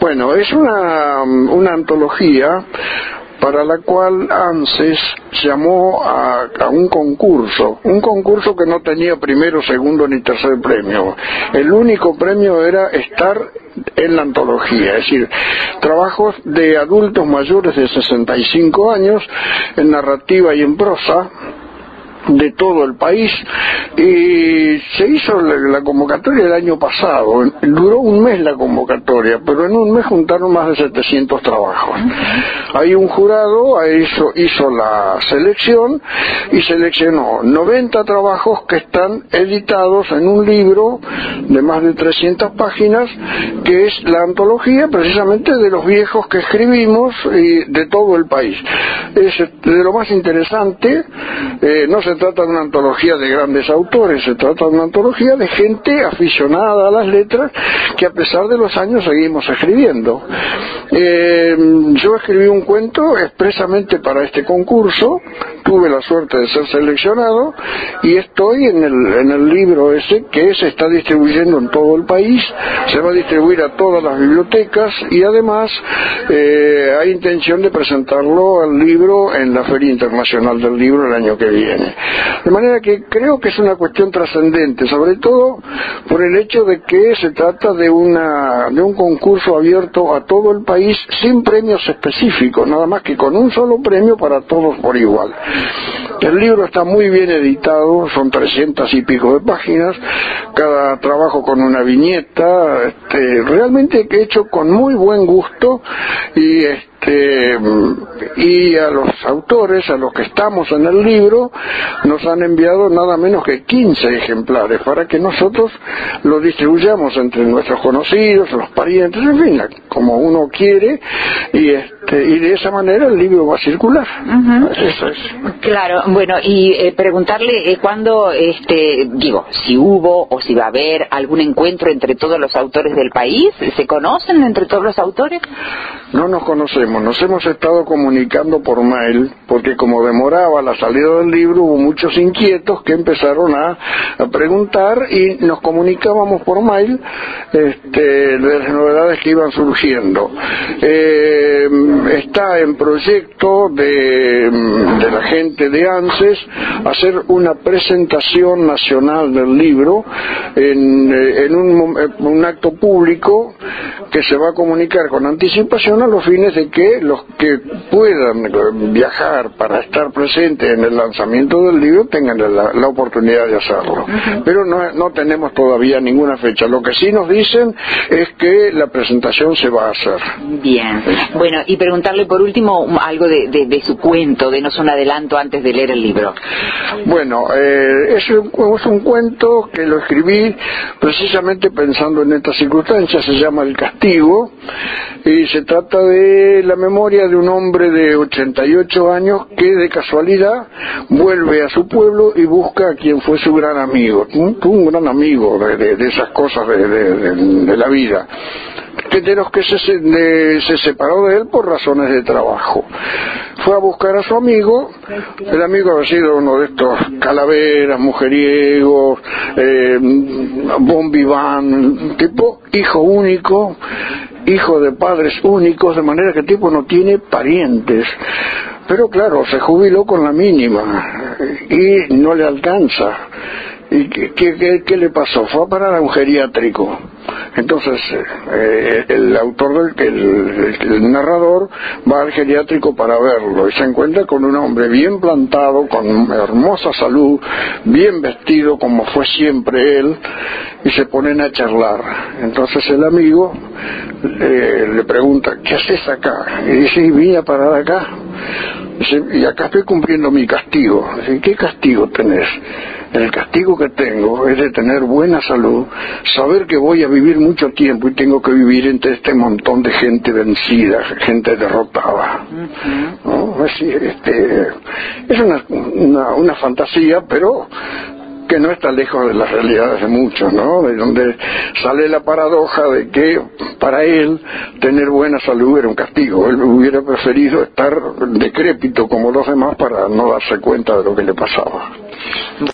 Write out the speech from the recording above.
Bueno, es una antología para la cual ANSES llamó a un concurso que no tenía primero, segundo ni tercer premio. El único premio era estar en la antología, es decir, trabajos de adultos mayores de 65 años en narrativa y en prosa de todo el país, y se hizo la convocatoria el año pasado. Duró un mes la convocatoria, pero en un mes juntaron más de 700 trabajos. Hay un jurado, hizo la selección y seleccionó 90 trabajos que están editados en un libro de más de 300 páginas, que es la antología precisamente de los viejos que escribimos y de todo el país. Es de lo más interesante. No se trata de una antología de grandes autores, se trata de una antología de gente aficionada a las letras que a pesar de los años seguimos escribiendo. Yo escribí un cuento expresamente para este concurso, tuve la suerte de ser seleccionado y estoy en el libro ese que se está distribuyendo en todo el país, se va a distribuir a todas las bibliotecas y además hay intención de presentarlo al libro en la Feria Internacional del Libro el año que viene. De manera que creo que es una cuestión trascendente, sobre todo por el hecho de que se trata de un concurso abierto a todo el país sin premios específicos, nada más que con un solo premio para todos por igual. El libro está muy bien editado, son 300 y pico de páginas, cada trabajo con una viñeta, realmente hecho con muy buen gusto y a los autores, a los que estamos en el libro, nos han enviado nada menos que 15 ejemplares para que nosotros lo distribuyamos entre nuestros conocidos, los parientes, en fin, como uno quiere, y de esa manera el libro va a circular. Eso es. Claro, bueno, y preguntarle cuándo, si hubo o si va a haber algún encuentro entre todos los autores del país. ¿Se conocen entre todos los autores? No nos conocemos, nos hemos estado comunicando por mail, porque como demoraba la salida del libro, hubo muchos inquietos que empezaron a preguntar y nos comunicábamos por mail de las novedades que iban surgiendo. Está en proyecto de la gente de ANSES hacer una presentación nacional del libro en un acto público que se va a comunicar con anticipación a los fines de que los que puedan viajar para estar presentes en el lanzamiento del libro tengan la oportunidad de hacerlo. Pero no tenemos todavía ninguna fecha. Lo que sí nos dicen es que la presentación se va a hacer. Bien. Bueno, y preguntarle por último algo de su cuento, denos un adelanto antes de leer el libro. Bueno, es un cuento que lo escribí precisamente pensando en estas circunstancias, se llama El Castigo, y se trata de la memoria de un hombre de 88 años que de casualidad vuelve a su pueblo y busca a quien fue su gran amigo, un gran amigo de esas cosas de la vida, de los que se separó de él por razones de trabajo. Fue a buscar a su amigo, el amigo había sido uno de estos calaveras, mujeriegos, bon vivant, tipo hijo único, hijo de padres únicos, de manera que el tipo no tiene parientes. Pero claro, se jubiló con la mínima y no le alcanza. ¿Y qué le pasó? Fue a parar a un geriátrico. Entonces el autor, el narrador, va al geriátrico para verlo y se encuentra con un hombre bien plantado, con hermosa salud, bien vestido como fue siempre él, y se ponen a charlar. Entonces el amigo le pregunta: ¿qué haces acá? Y dice: vine a parar acá. Dice: y acá estoy cumpliendo mi castigo. Dice: ¿qué castigo tenés? El castigo que tengo es de tener buena salud, saber que voy a vivir mucho tiempo y tengo que vivir entre este montón de gente vencida, gente derrotada. ¿No? Es una fantasía, pero que no está lejos de las realidades de muchos, ¿no? De donde sale la paradoja de que para él tener buena salud era un castigo. Él hubiera preferido estar decrépito como los demás para no darse cuenta de lo que le pasaba.